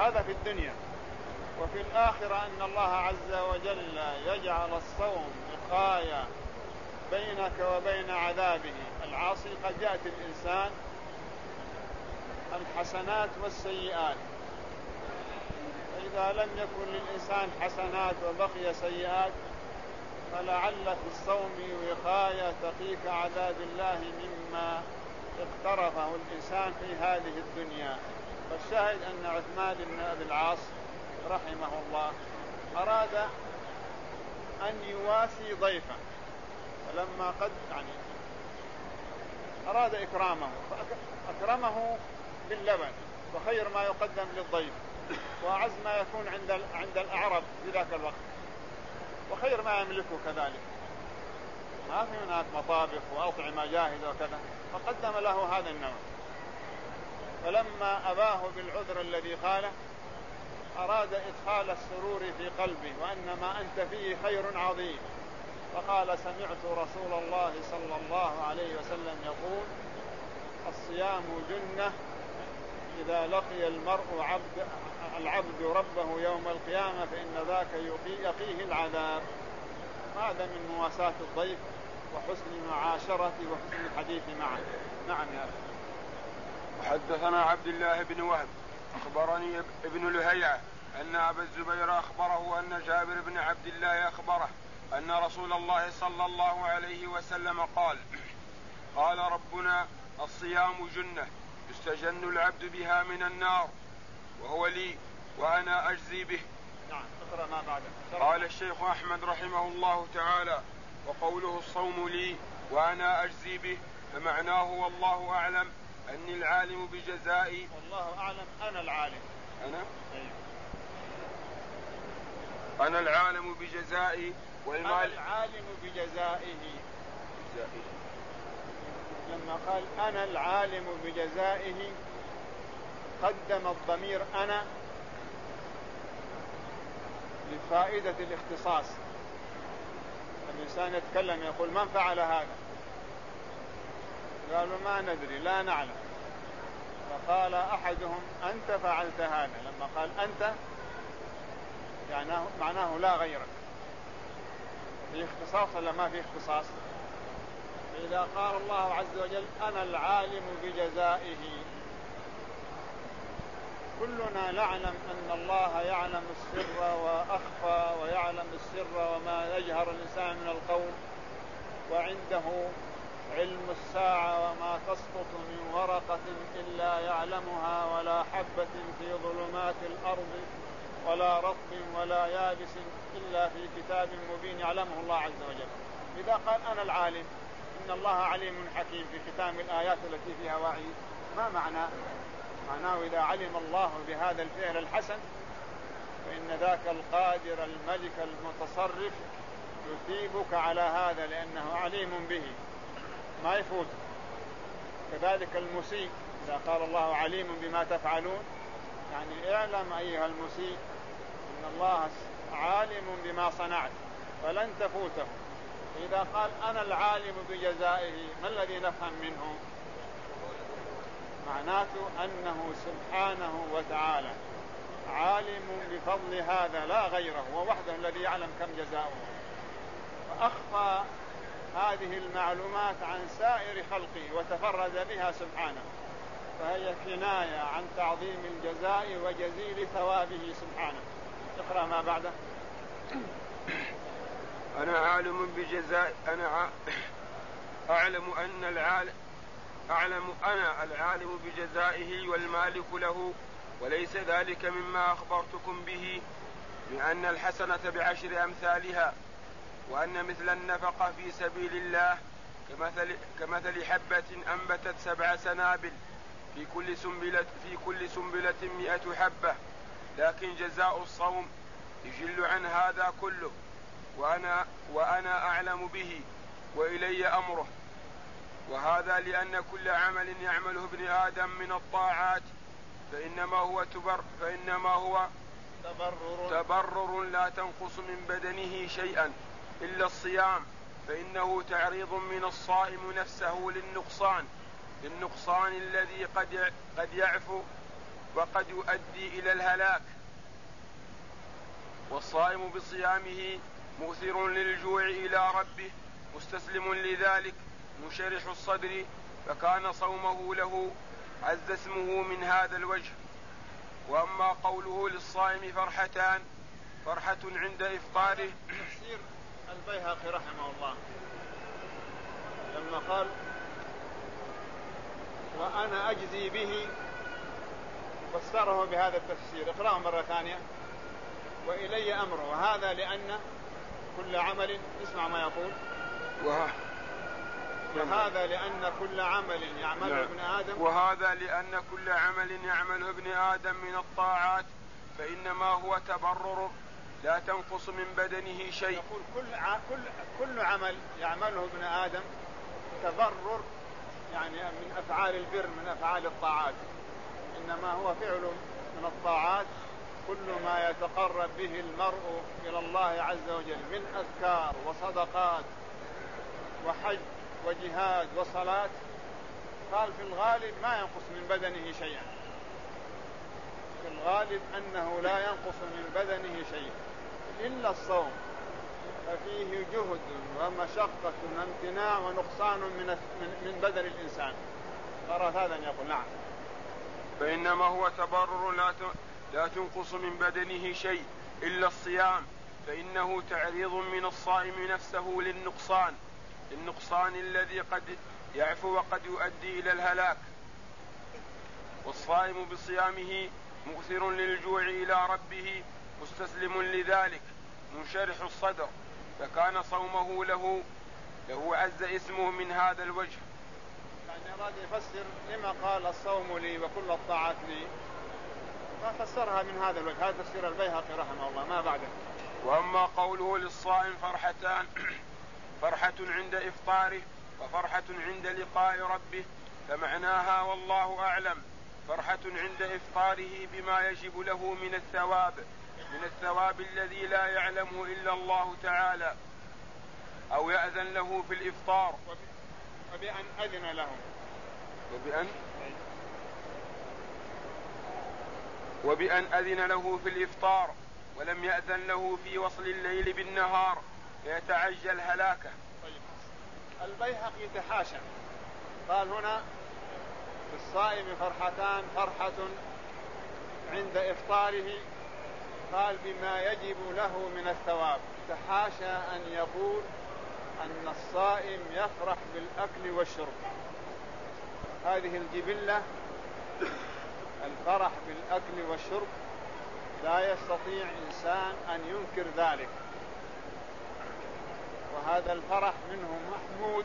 هذا في الدنيا. وفي الآخرة أن الله عز وجل يجعل الصوم وقاية بينك وبين عذابه العاصي. قد يأتي الإنسان الحسنات والسيئات، فإذا لم يكن للإنسان حسنات وبقي سيئات فلعل في الصوم وقاية تقيك عذاب الله مما اقترفه الإنسان في هذه الدنيا. فالشاهد أن عثمان بن أبي العاص رحمه الله أراد أن يواسي ضيفه، فلما أراد إكرامه فأكرمه باللبن، وخير ما يقدم للضيف، وأعز ما يكون عند الأعرب في ذاك الوقت، وخير ما يملكه كذلك. ما في هناك مطابخ وأطعمة جاهزة وكذا، فقدم له هذا النوع. فلما أباه بالعذر الذي قاله أراد إدخال السرور في قلبه وأن ما أنت فيه خير عظيم، فقال: سمعت رسول الله صلى الله عليه وسلم يقول: الصيام جنة إذا لقي المرء العبد ربه يوم القيامة فإن ذاك يقيه العذاب. هذا من مواساة الضيف وحسن معاشرته وحسن الحديث معه. نعم يا أخي. وحدثنا عبد الله بن وهب أخبرني ابن لهيعة أن أبا الزبير أخبره أن جابر بن عبد الله أخبره أن رسول الله صلى الله عليه وسلم قال: قال ربنا: الصيام جنة يستجن العبد بها من النار، وهو لي وأنا أجزي به. نعم. اقرأ ما بعده. قال الشيخ أحمد رحمه الله تعالى: وقوله الصوم لي وأنا أجزي به فمعناه والله أعلم أني العالم بجزائي. والله أعلم أنا العالم. أنا العالم بجزائي والمال. أنا العالم بجزائه. لما قال أنا العالم بجزائه قدم الضمير أنا لفائدة الاختصاص. الإنسان يتكلم يقول: من فعل هذا؟ قالوا: ما ندري، لا نعلم. فقال أحدهم: أنت فعلت هذا. لما قال أنت يعني معناه لا غيرك. في اختصاص ولا ما في اختصاص؟ إذا قال الله عز وجل أنا العالم بجزائه، كلنا نعلم أن الله يعلم السر وأخفى، ويعلم السر وما يجهر الإنسان من القول، وعنده علم الساعة وما تسقط من ورقة إلا يعلمها، ولا حبة في ظلمات الأرض ولا رطب ولا يابس إلا في كتاب مبين يعلمه الله عز وجل. إذا قال أنا العالم، إن الله عليم حكيم في ختام الآيات التي فيها وعيد، ما معناه؟ معناه إذا علم الله بهذا الفعل الحسن فإن ذاك القادر الملك المتصرف يثيبك على هذا لأنه عليم به ما يفوت. كذلك المسيء إذا قال الله عليم بما تفعلون، يعني اعلم أيها المسيء إن الله عالم بما صنعت فلن تفوته. إذا قال أنا العالم بجزائه، ما الذي نفهم منه؟ معناته أنه سبحانه وتعالى عالم بفضل هذا لا غيره، ووحده الذي يعلم كم جزاؤه، فأخفى هذه المعلومات عن سائر خلقه وتفرد بها سبحانه، فهي كناية عن تعظيم الجزاء وجزيل ثوابه سبحانه. اقرأ ما بعده. أنا عالم بجزاء أنا أنا العالم بجزائه والمالك له، وليس ذلك مما أخبرتكم به لأن الحسنة ب10 أمثالها، وأن مثل النفقة في سبيل الله كمثل حبة أنبتت 7 سنابل في كل سنبلة 100 حبة، لكن جزاء الصوم يجل عن هذا كله، وأنا أعلم به وإلي أمره. وهذا لأن كل عمل يعمله ابن آدم من الطاعات فإنما هو تبرر لا تنقص من بدنه شيئا إلا الصيام، فإنه تعريض من الصائم نفسه للنقصان الذي قد يعفو وقد يؤدي إلى الهلاك. والصائم بصيامه مؤثر للجوع إلى ربه مستسلم لذلك منشرح الصدر، فكان صومه له عز اسمه من هذا الوجه. وأما قوله للصائم فرحتان، فرحة عند إفطاره. تفسير البيهقي رحمه الله لما قال وأنا أجزي به فسره بهذا التفسير. اقرأه مرة ثانية. وإلي أمره، وهذا لأن كل عمل، اسمع ما يقول، وهذا لأن كل عمل يعمله ابن آدم، وهذا لأن كل عمل يعمله ابن آدم من الطاعات فإنما هو تبرر لا تنقص من بدنه شيء. يقول كل عمل يعمله ابن آدم تبرر، يعني من أفعال البر، من أفعال الطاعات، إنما هو فعل من الطاعات كل ما يتقرب به المرء إلى الله عز وجل من أذكار وصدقات وحج وجهاد وصلاة. قال في الغالب ما ينقص من بدنه شيئا، في الغالب أنه لا ينقص من بدنه شيء إلا الصوم، ففيه جهد ومشقة وامتناع ونقصان من بدن الإنسان. قرأ هذا يقول نعم. فإنما هو تبرر لا تنقص من بدنه شيء إلا الصيام، فإنه تعريض من الصائم نفسه للنقصان الذي قد يعفو وقد يؤدي إلى الهلاك. والصائم بصيامه مؤثر للجوع إلى ربه مستسلم لذلك منشرح الصدر، فكان صومه له عز اسمه من هذا الوجه. يعني أراد يفسر لما قال الصوم لي وكل الطاعات لي، ففسرها من هذا الوجه. هذا تفسير البيهقي رحمه الله ما بعده. وأما قوله للصائم فرحتان، فرحة عند إفطاره وفرحة عند لقاء ربه، فمعناها والله أعلم فرحة عند إفطاره بما يجب له من الثواب الذي لا يعلمه إلا الله تعالى، أو يأذن له في الإفطار، وبأن أذن له، وبأن أذن له في الإفطار ولم يأذن له في وصل الليل بالنهار فيتعجل هلاكه. طيب. البيهقي تحاشى، قال هنا للصائم فرحتان، فرحة عند إفطاره، قال بما يجب له من الثواب. تحاشى أن يقول أن الصائم يفرح بالأكل والشرب. هذه الجبلة الفرح بالأكل والشرب لا يستطيع إنسان أن ينكر ذلك، وهذا الفرح منه محمود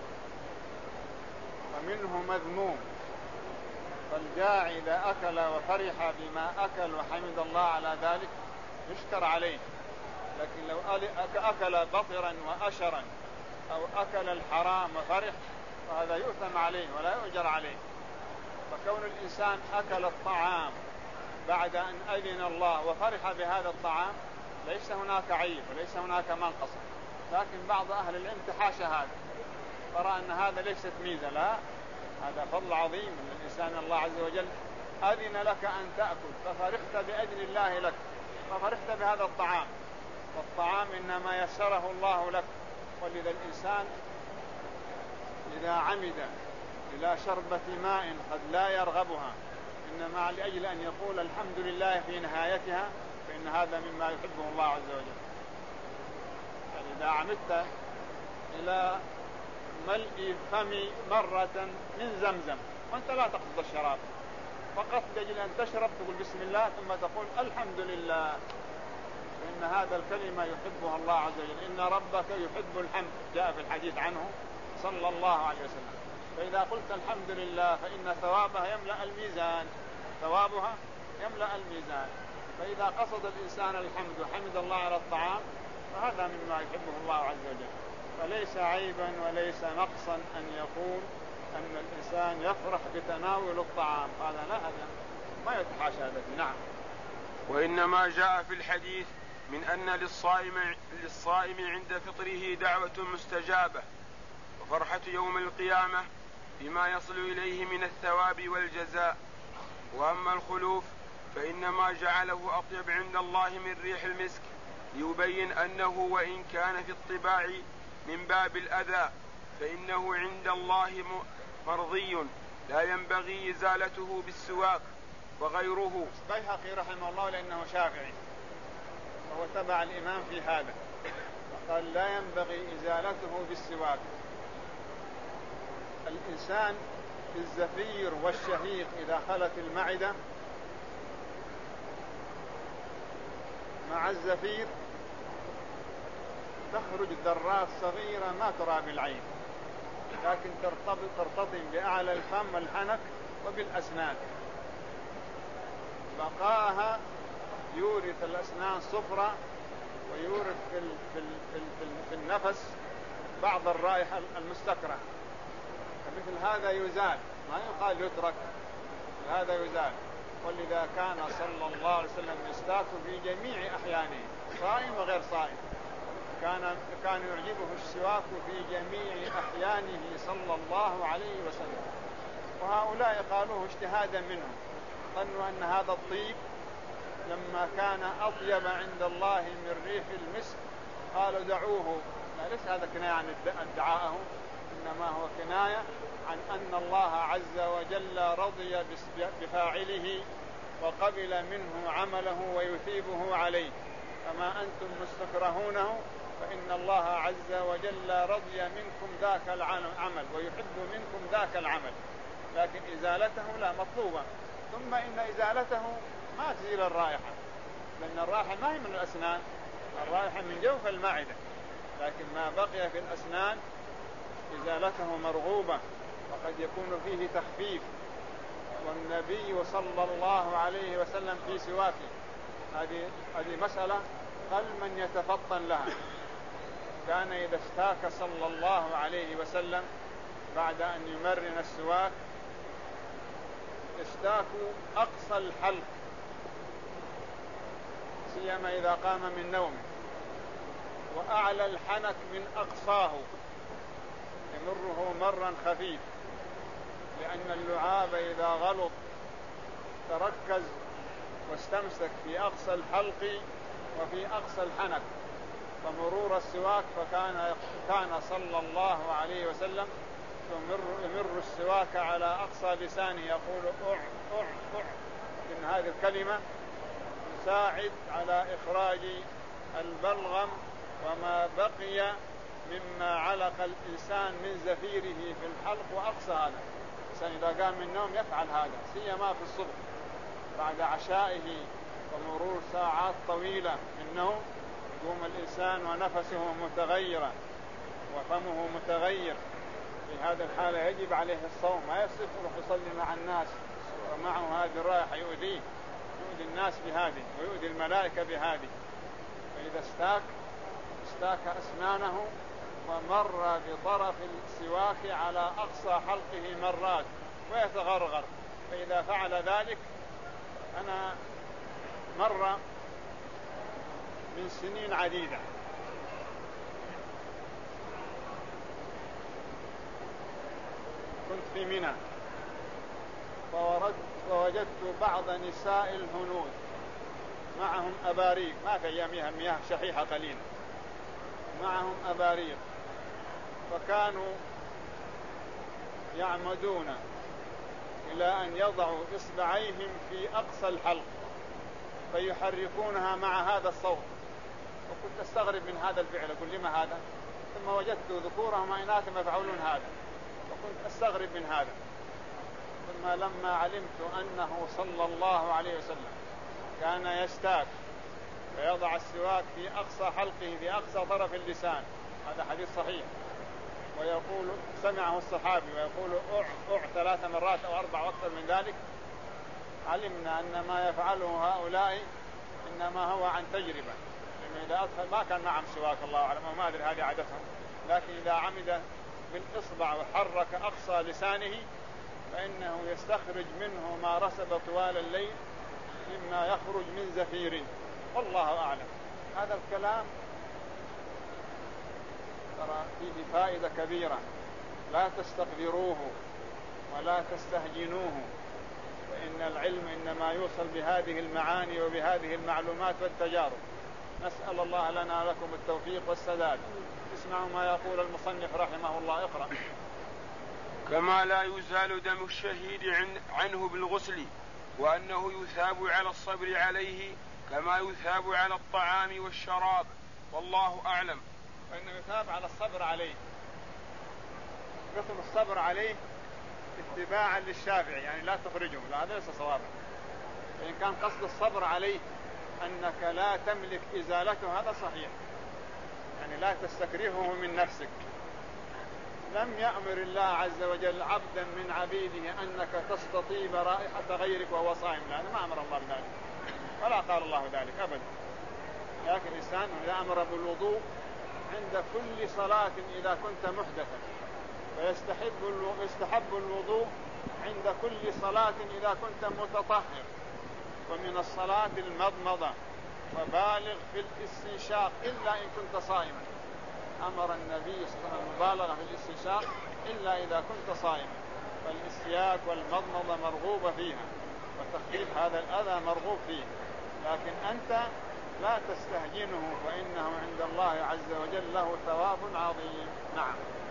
ومنه مذموم. فالجاعي إذا أكل وفرح بما أكل وحمد الله على ذلك يشكر عليه، لكن لو أكل بطرا وأشرا أو أكل الحرام وفرح فهذا يؤثم عليه ولا يؤجر عليه. فكون الإنسان أكل الطعام بعد أن أذن الله وفرح بهذا الطعام ليس هناك عيب وليس هناك منقص، لكن بعض أهل العلم تحاشى هذا، فرأى أن هذا ليست ميزة، لا، هذا فضل عظيم من الإنسان. الله عز وجل أذن لك أن تأكل ففرحت بأذن الله لك، ففرحت بهذا الطعام، والطعام إنما يسره الله لك. ولذا الإنسان إذا عمد إلى شربة ماء قد لا يرغبها إنما لأجل أن يقول الحمد لله في نهايتها، فإن هذا مما يحبه الله عز وجل. يعني إذا عمدت إلى ملء فم مرة من زمزم وأنت لا تقصد الشراب، فقط لأجل أن تشرب تقول بسم الله ثم تقول الحمد لله، فإن هذا الكلمة يحبها الله عز وجل. إن ربك يحب الحمد، جاء في الحديث عنه صلى الله عليه وسلم. فإذا قلت الحمد لله فإن ثوابها يملأ الميزان، ثوابها يملأ الميزان. فإذا قصد الإنسان الحمد وحمد الله على الطعام فهذا مما يحبه الله عز وجل. فليس عيبا وليس نقصا أن يقول أن الإنسان يفرح بتناول الطعام، هذا لا، هذا ما يتحاشى هذا. نعم. وإنما جاء في الحديث من أن للصائم عند فطره دعوة مستجابة وفرحة يوم القيامة بما يصل إليه من الثواب والجزاء. وأما الخلوف فإنما جعله أطيب عند الله من ريح المسك ليبين أنه وإن كان في الطباع من باب الأذى فإنه عند الله مرضي لا ينبغي إزالته بالسواك. وغيره البيهقي رحمه الله لأنه شافعي وهو تبع الإمام في هذا، قال لا ينبغي إزالته بالسواك. الإنسان في الزفير والشهيق إذا خلت المعدة مع الزفير تخرج ذرات صغيرة ما ترى بالعين، لكن ترتطم بأعلى الفم والحنك وبالأسنان. بقاءها يورث الأسنان صفرة ويورث في النفس بعض الرائحة المستكرهة، فمثل هذا يزال، ما يقال يترك، هذا يزال. ولذا كان صلى الله عليه وسلم يستاك في جميع أحيانه صائم وغير صائم، كان يعجبه السواك في جميع أحيانه صلى الله عليه وسلم. وهؤلاء قالوه اجتهادا منهم، ظنوا أن هذا الطيب لما كان أطيب عند الله من ريح المسك قالوا دعوه. ليس هذا كناية عن ادعاءه، إنما هو كناية عن أن الله عز وجل رضي بفاعله وقبل منه عمله ويثيبه عليه، فما أنتم مستكرهونه فإن الله عز وجل رضي منكم ذاك العمل ويحب منكم ذاك العمل، لكن إزالته لا مطلوبة. ثم إن إزالته ما تزيل الرائحة، لأن الرائحة ما هي من الأسنان، الرائحة من جوف المعدة، لكن ما بقي في الأسنان إزالته مرغوبة وقد يكون فيه تخفيف. والنبي صلى الله عليه وسلم في سواكه هذه مسألة قل من يتفطن لها. كان إذا استاك صلى الله عليه وسلم بعد أن يمرن السواك استاك أقصى الحلق، سيما إذا قام من نومه، وأعلى الحنك من أقصاه يمره مرا خفيف، لأن اللعاب إذا غلط تركز واستمسك في أقصى الحلق وفي أقصى الحنك، فمرور السواك كان صلى الله عليه وسلم يمر السواك على أقصى لسانه يقول أع أع أع، إن هذه الكلمة تساعد على إخراج البلغم وما بقي مما علق الإنسان من زفيره في الحلق وأقصى هذا. الإنسان إذا قام من النوم يفعل هذا، سيما في الصبح بعد عشائه ومرور ساعات طويلة من النوم، يقوم الإنسان ونفسه متغيرا وفمه متغير. في هذا الحالة يجب عليه الصوم، ما يصير يصلي مع الناس ومعه هذه الرائحة يؤذي الناس بهذه ويؤذي الملائكة بهذه. فإذا استاك أسنانه ومر بطرف السواك على أقصى حلقه مرات ويتغرغر، فإذا فعل ذلك أنا مر من سنين عديدة كنت في منى فوجدت بعض نساء الهنود معهم أباريق، ما في أيامها مياه شحيحة قليلا، معهم أباريق، فكانوا يعمدون إلى أن يضعوا إصبعيهم في أقصى الحلق فيحركونها مع هذا الصوت، وكنت أستغرب من هذا الفعل، أقول لما هذا؟ ثم وجدت ذكورهم وإناثهم يفعلون هذا وكنت أستغرب من هذا. ثم لما علمت أنه صلى الله عليه وسلم كان يستاك ويضع السواك في أقصى حلقه في أقصى طرف اللسان، هذا حديث صحيح، ويقول سمعه الصحابي ويقول أع أع 3 مرات أو 4 أكثر من ذلك، علمنا أن ما يفعله هؤلاء إنما هو عن تجربة، لأنه إذا أدخل ما كان معهم سواك الله أعلم وما أدري هذه عادتهم، لكن إذا عمد بالإصبع وحرك أقصى لسانه فإنه يستخرج منه ما رسب طوال الليل مما يخرج من زفير، والله أعلم. هذا الكلام ترى فيه فائدة كبيرة، لا تستقذروه ولا تستهجنوه، وإن العلم إنما يوصل بهذه المعاني وبهذه المعلومات والتجارب. نسأل الله لنا لكم التوفيق والسداد. اسمعوا ما يقول المصنف رحمه الله. اقرأ. كما لا يزال دم الشهيد عنه بالغسل، وأنه يثاب على الصبر عليه كما يثاب على الطعام والشراب، والله أعلم. وإنه يثاب على الصبر عليه، مثل الصبر عليه اتباعا للشافعي، يعني لا تخرجه، لا هذا ليس صوابا. فإن كان قصد الصبر عليه أنك لا تملك إزالته هذا صحيح، يعني لا تستكرهه من نفسك. لم يأمر الله عز وجل عبدا من عبيده أنك تستطيب رائحة غيرك وهو صائم، لأنه ما أمر الله بذلك ولا قال الله ذلك أبدا. لكن الإنسان إذا أمر بالوضوء عند كل صلاة إذا كنت محدثا، ويستحب الوضوء عند كل صلاة إذا كنت متطهر، ومن الصلاة المضمضة، وبالغ في الاستنشاق إلا إن كنت صائما. أمر النبي صلى الله عليه وسلم المبالغة في الاستنشاق إلا إذا كنت صائما، فالاستياك والمضمضة مرغوبة فيها، وتخفيف هذا الأذى مرغوب فيه، لكن أنت لا تستهجنه، فإنه عند الله عز وجل له ثواب عظيم. نعم.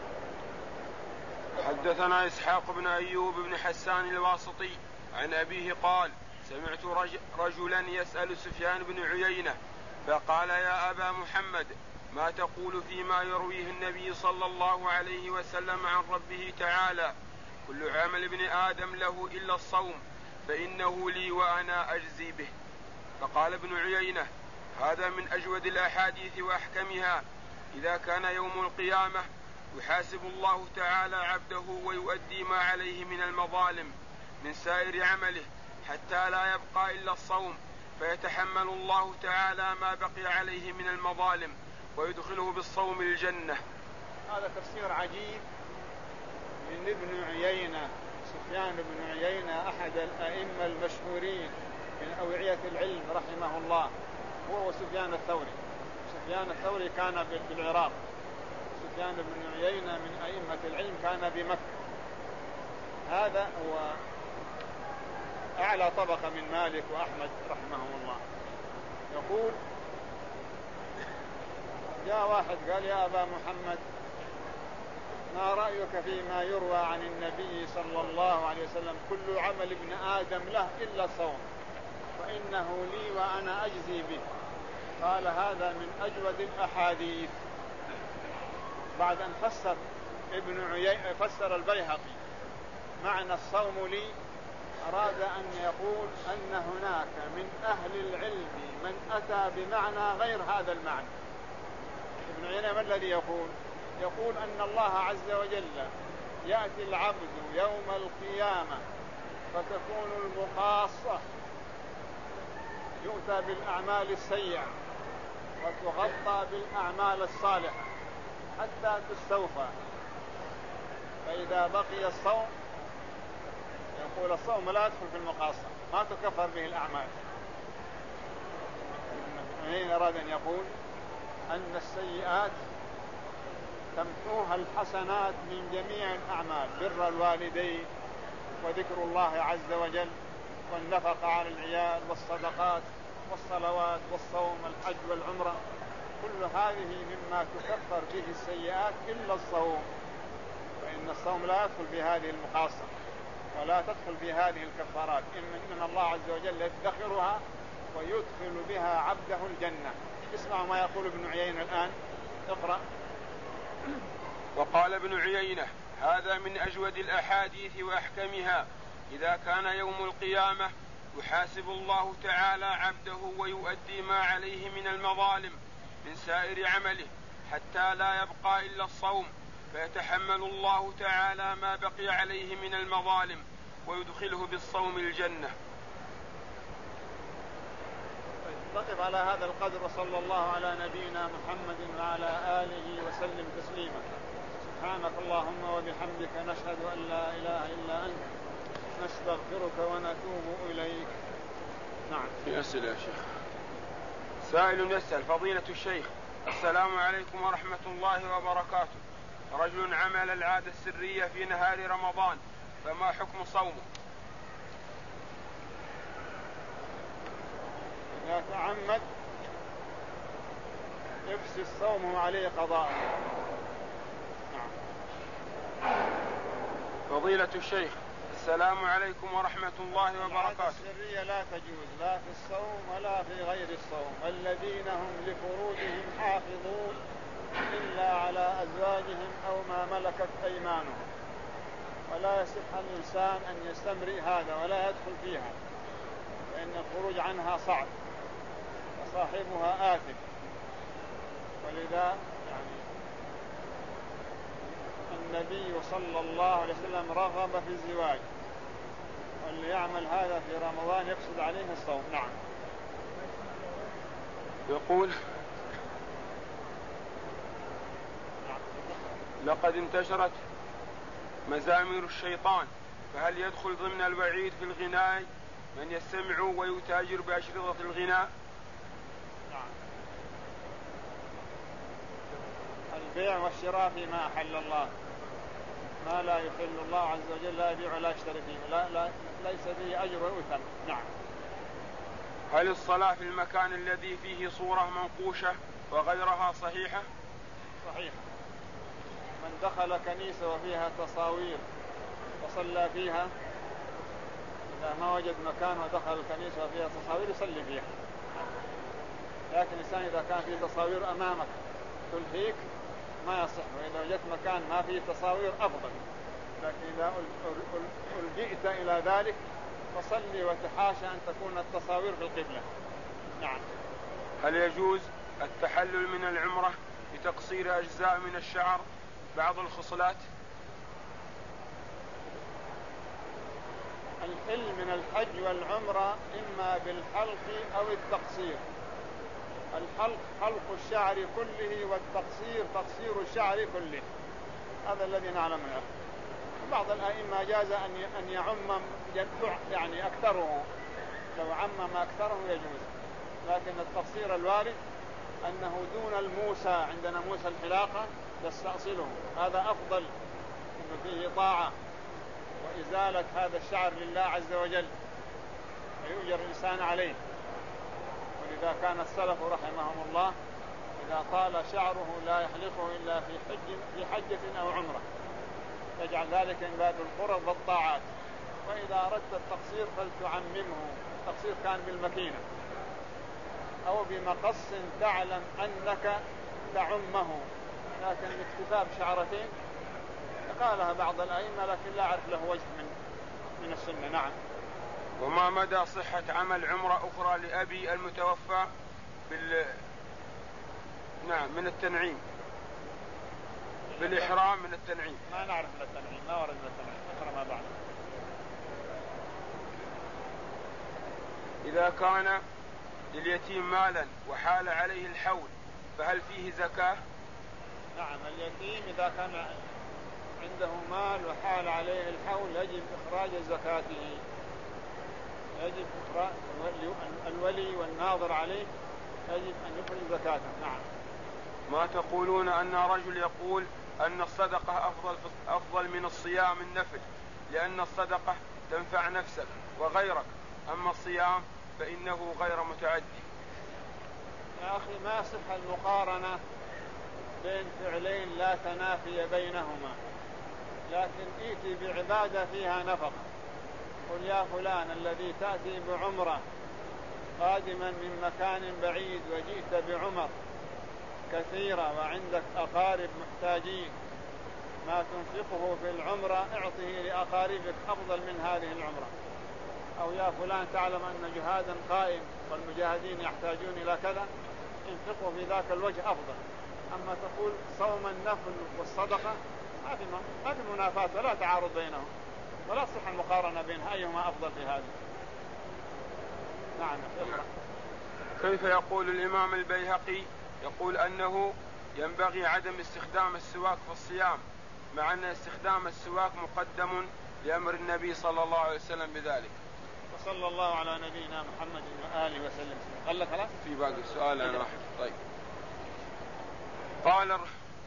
حدثنا إسحاق بن أيوب بن حسان الواسطي عن أبيه قال: سمعت رجلا يسأل سفيان بن عيينة فقال: يا أبا محمد، ما تقول فيما يرويه النبي صلى الله عليه وسلم عن ربه تعالى: كل عمل ابن آدم له إلا الصوم فإنه لي وأنا أجزي به. فقال ابن عيينة: هذا من أجود الأحاديث وأحكمها. إذا كان يوم القيامة يحاسب الله تعالى عبده ويؤدي ما عليه من المظالم من سائر عمله حتى لا يبقى إلا الصوم، فيتحمل الله تعالى ما بقي عليه من المظالم ويدخله بالصوم الجنة. هذا تفسير عجيب من ابن عيينة. سفيان بن عيينة أحد الأئمة المشهورين من أوعية العلم رحمه الله، هو سفيان الثوري. سفيان الثوري كان بالعراق، سفيان بن عيينة من أئمة العلم كان بمكة. هذا هو أعلى طبقة من مالك وأحمد رحمهم الله. يقول: جاء واحد قال: يا أبا محمد، ما رأيك فيما يروى عن النبي صلى الله عليه وسلم: كل عمل ابن آدم له إلا الصوم فإنه لي وأنا أجزي به. قال: هذا من أجود الأحاديث. بعد أن فسر ابن عيينة فسر البيهقي معنى الصوم لي، أراد أن يقول أن هناك من أهل العلم من أتى بمعنى غير هذا المعنى. ابن عيينة ما الذي يقول؟ يقول أن الله عز وجل يأتي العبد يوم القيامة فتكون المقاصة، يؤتى بالأعمال السيئة وتغطى بالأعمال الصالحة حتى تستوفى، فإذا بقي الصوم يقول الصوم لا يدخل في المقاصة، ما تكفر به الأعمال. هنا أراد أن يقول أن السيئات تمحوها الحسنات من جميع الأعمال، بر الوالدين وذكر الله عز وجل والنفقة على العيال والصدقات والصلوات والصوم والحج والعمرة، كل هذه مما تكفر به السيئات إلا الصوم، فإن الصوم لا يدخل في هذه المقاصة ولا تدخل في هذه الكفارات، إن الله عز وجل يدخرها ويدخل بها عبده الجنة. اسمعوا ما يقول ابن عيينة الآن. اقرأ. وقال ابن عيينة: هذا من أجود الأحاديث وأحكمها. إذا كان يوم القيامة يحاسب الله تعالى عبده ويؤدي ما عليه من المظالم من سائر عمله حتى لا يبقى إلا الصوم، فيتحمل الله تعالى ما بقي عليه من المظالم ويدخله بالصوم الجنة. نقف على هذا القدر، وصلى الله على نبينا محمد وعلى آله وسلم تسليما. سبحانك اللهم وبحمدك، نشهد أن لا إله إلا أنت، نستغفرك ونتوب إليك. نعم. في أسئلة يا شيخ. سائل يسأل: فضيلة الشيخ، السلام عليكم ورحمة الله وبركاته. رجل عمل العادة السرية في نهار رمضان، فما حكم صومه؟ تعمد يفسد صومه عليه قضاء. نعم. فضيلة الشيخ، السلام عليكم ورحمة الله وبركاته. السرية لا تجوز لا في الصوم ولا في غير الصوم. الذين هم لفروجهم حافظون إلا على أزواجهم أو ما ملكت أيمانهم. ولا يصح الإنسان أن يستمرئ هذا ولا يدخل فيها، لأن الخروج عنها صعب وصاحبها آثم. ولذا يعني النبي صلى الله عليه وسلم رغب في الزواج، واللي يعمل هذا في رمضان يفسد عليه الصوم. نعم. يقول: لقد انتشرت مزامير الشيطان، فهل يدخل ضمن الوعيد في الغناء من يستمع ويتاجر بأشرطة الغناء؟ نعم. البيع والشراء فيما أحل الله، ما لا يحل الله عز وجل لا يبيع ولا يشتري فيه، ليس فيه أجر وإثم. نعم. هل الصلاة في المكان الذي فيه صورة منقوشة وغيرها صحيحة؟ صحيحة. من دخل كنيسة وفيها تصاوير وصلى فيها، إذا ما وجد مكان ودخل الكنيسة وفيها تصاوير يصلي فيها. لكن الإنسان إذا كان فيه تصاوير أمامك تلهيك ما يصح، وإذا وجدت مكان ما فيه تصاوير أفضل. لكن إذا ألجئت إلى ذلك فصلي وتحاشى أن تكون التصاوير في القبلة. نعم. هل يجوز التحلل من العمرة بتقصير أجزاء من الشعر بعض الخصلات؟ الحل من الحج والعمرة إما بالحلق أو التقصير. الحلق حلق الشعر كله، والتقصير تقصير الشعر كله. هذا الذي نعلمه. بعض الأئمة جاز أن يعمم يعني أكثره، لو عمم أكثره يجوز، لكن التقصير الوارد أنه دون الموسى، عندنا موسى الحلاقة يستأصله، هذا أفضل، إنه فيه طاعة وإزالة هذا الشعر لله عز وجل ويؤجر الإنسان عليه. ولذا كان السلف رحمهم الله إذا طال شعره لا يحلقه إلا في حجة أو عمرة، يجعل ذلك من باب القرب والطاعات. وإذا أردت التقصير فلتعممه. التقصير كان بالمكينة أو بمقص تعلم أنك تعمه، لكن الاكتفاء بشعرتين قالها بعض الأئمة، لكن لا أعرف له وجه من السنة. نعم. وما مدى صحة عمل عمرة أخرى لأبي المتوفى من التنعيم، بالإحرام من التنعيم؟ ما نعرف من التنعيم، ما ورد من التنعيم، أخرى ما بعد. إذا كان لليتيم مالا وحال عليه الحول فهل فيه زكاة؟ نعم. اليتيم إذا كان عنده مال وحال عليه الحول يجب إخراج زكاته، يجب إخراج الولي والناظر عليه يجب أن يخرج زكاته. نعم. ما تقولون أن رجل يقول أن الصدقة أفضل من الصيام النفل، لأن الصدقة تنفع نفسك وغيرك، أما الصيام فإنه غير متعدي؟ يا أخي ما صح المقارنة بين فعلين لا تنافي بينهما، لكن ائتي بعبادة فيها نفقة. قل يا فلان الذي تأتي بعمرة قادما من مكان بعيد وجئت بعمر كثيرة وعندك أقارب محتاجين، ما تنفقه في العمرة اعطه لأقاربك أفضل من هذه العمرة. أو يا فلان تعلم أن جهادا قائم والمجاهدين يحتاجون إلى كذا، انفقه في ذاك الوجه أفضل. أما تقول صوم النفل والصدقة ما في منافاة ولا تعارض بينهم، ولا تصح المقارنة بين أيهما أفضل في هذه. نعم. كيف يقول الإمام البيهقي يقول أنه ينبغي عدم استخدام السواك في الصيام، مع أن استخدام السواك مقدم لأمر النبي صلى الله عليه وسلم بذلك؟ وصلى الله على نبينا محمد وآله وسلم. قال لك خلاص في باقي السؤال أنا واحد. طيب. قال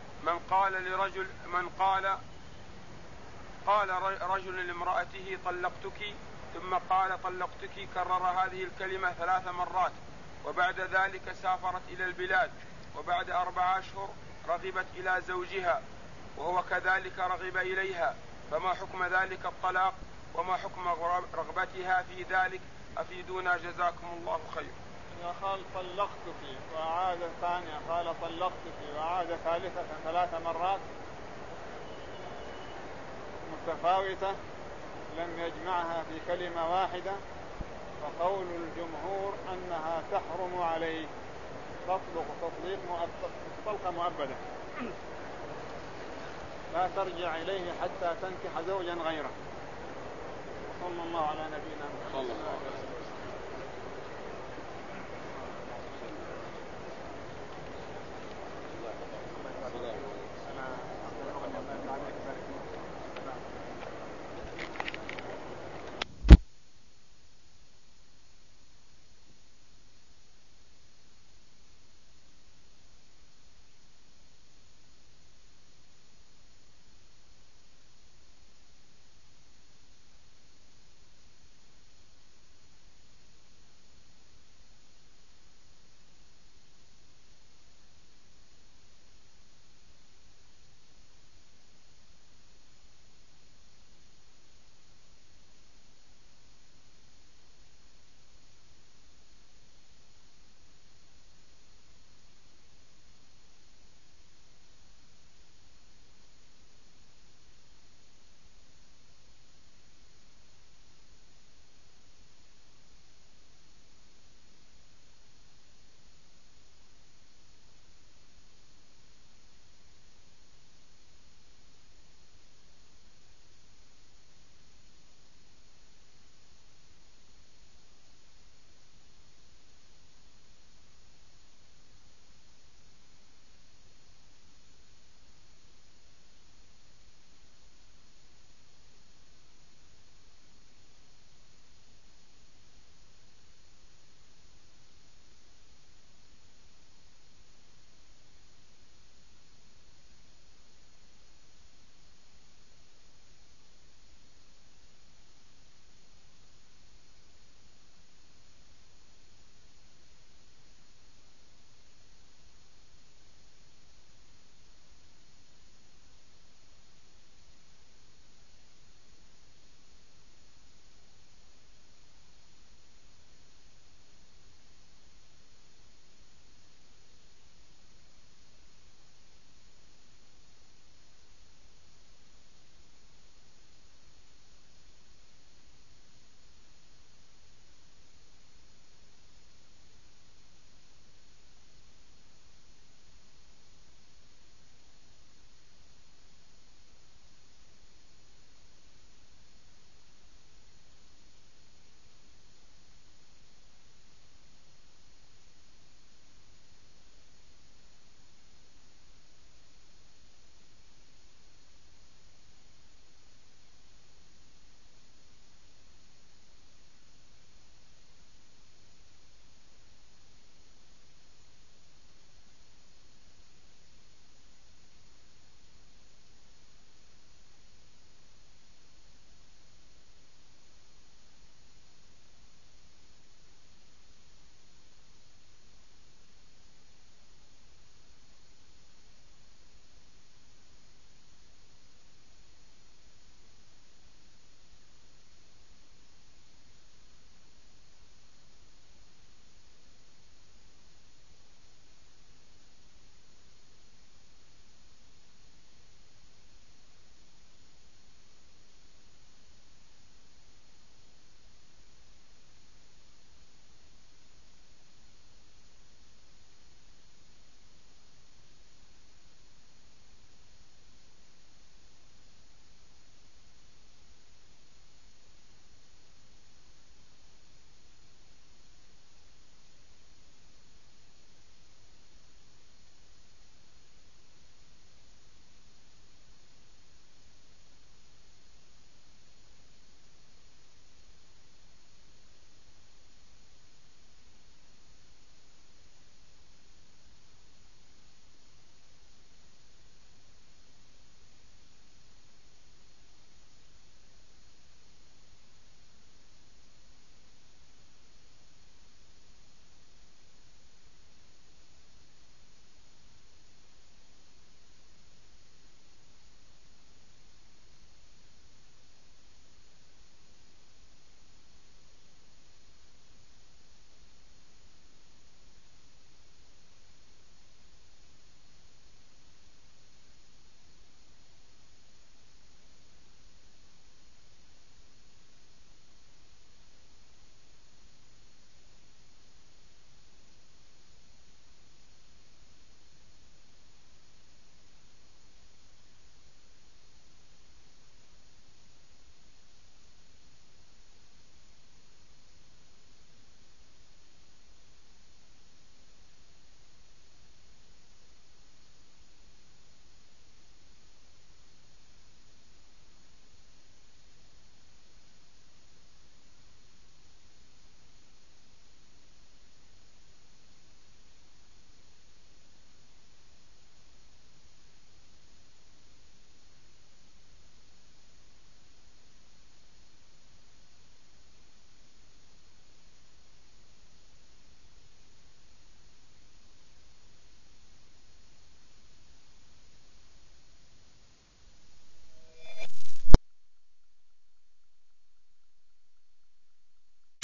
رجل لامرأته طلقتك، ثم قال طلقتك، كرر هذه الكلمة 3 مرات، وبعد ذلك سافرت إلى البلاد، وبعد 4 أشهر رغبت إلى زوجها وهو كذلك رغب إليها، فما حكم ذلك الطلاق وما حكم رغبتها في ذلك؟ أفيدونا جزاكم الله خير. إذا قال طلقتك وأعاد ثانية، قال طلقتك وأعاد ثالثة 3 مرات متفاوتة لم يجمعها في كلمة واحدة، فقول الجمهور أنها تحرم عليه، تطلق طلقة مؤبدة، لا ترجع إليه حتى تنكح زوجا غيره. صلى الله على نبينا محمد.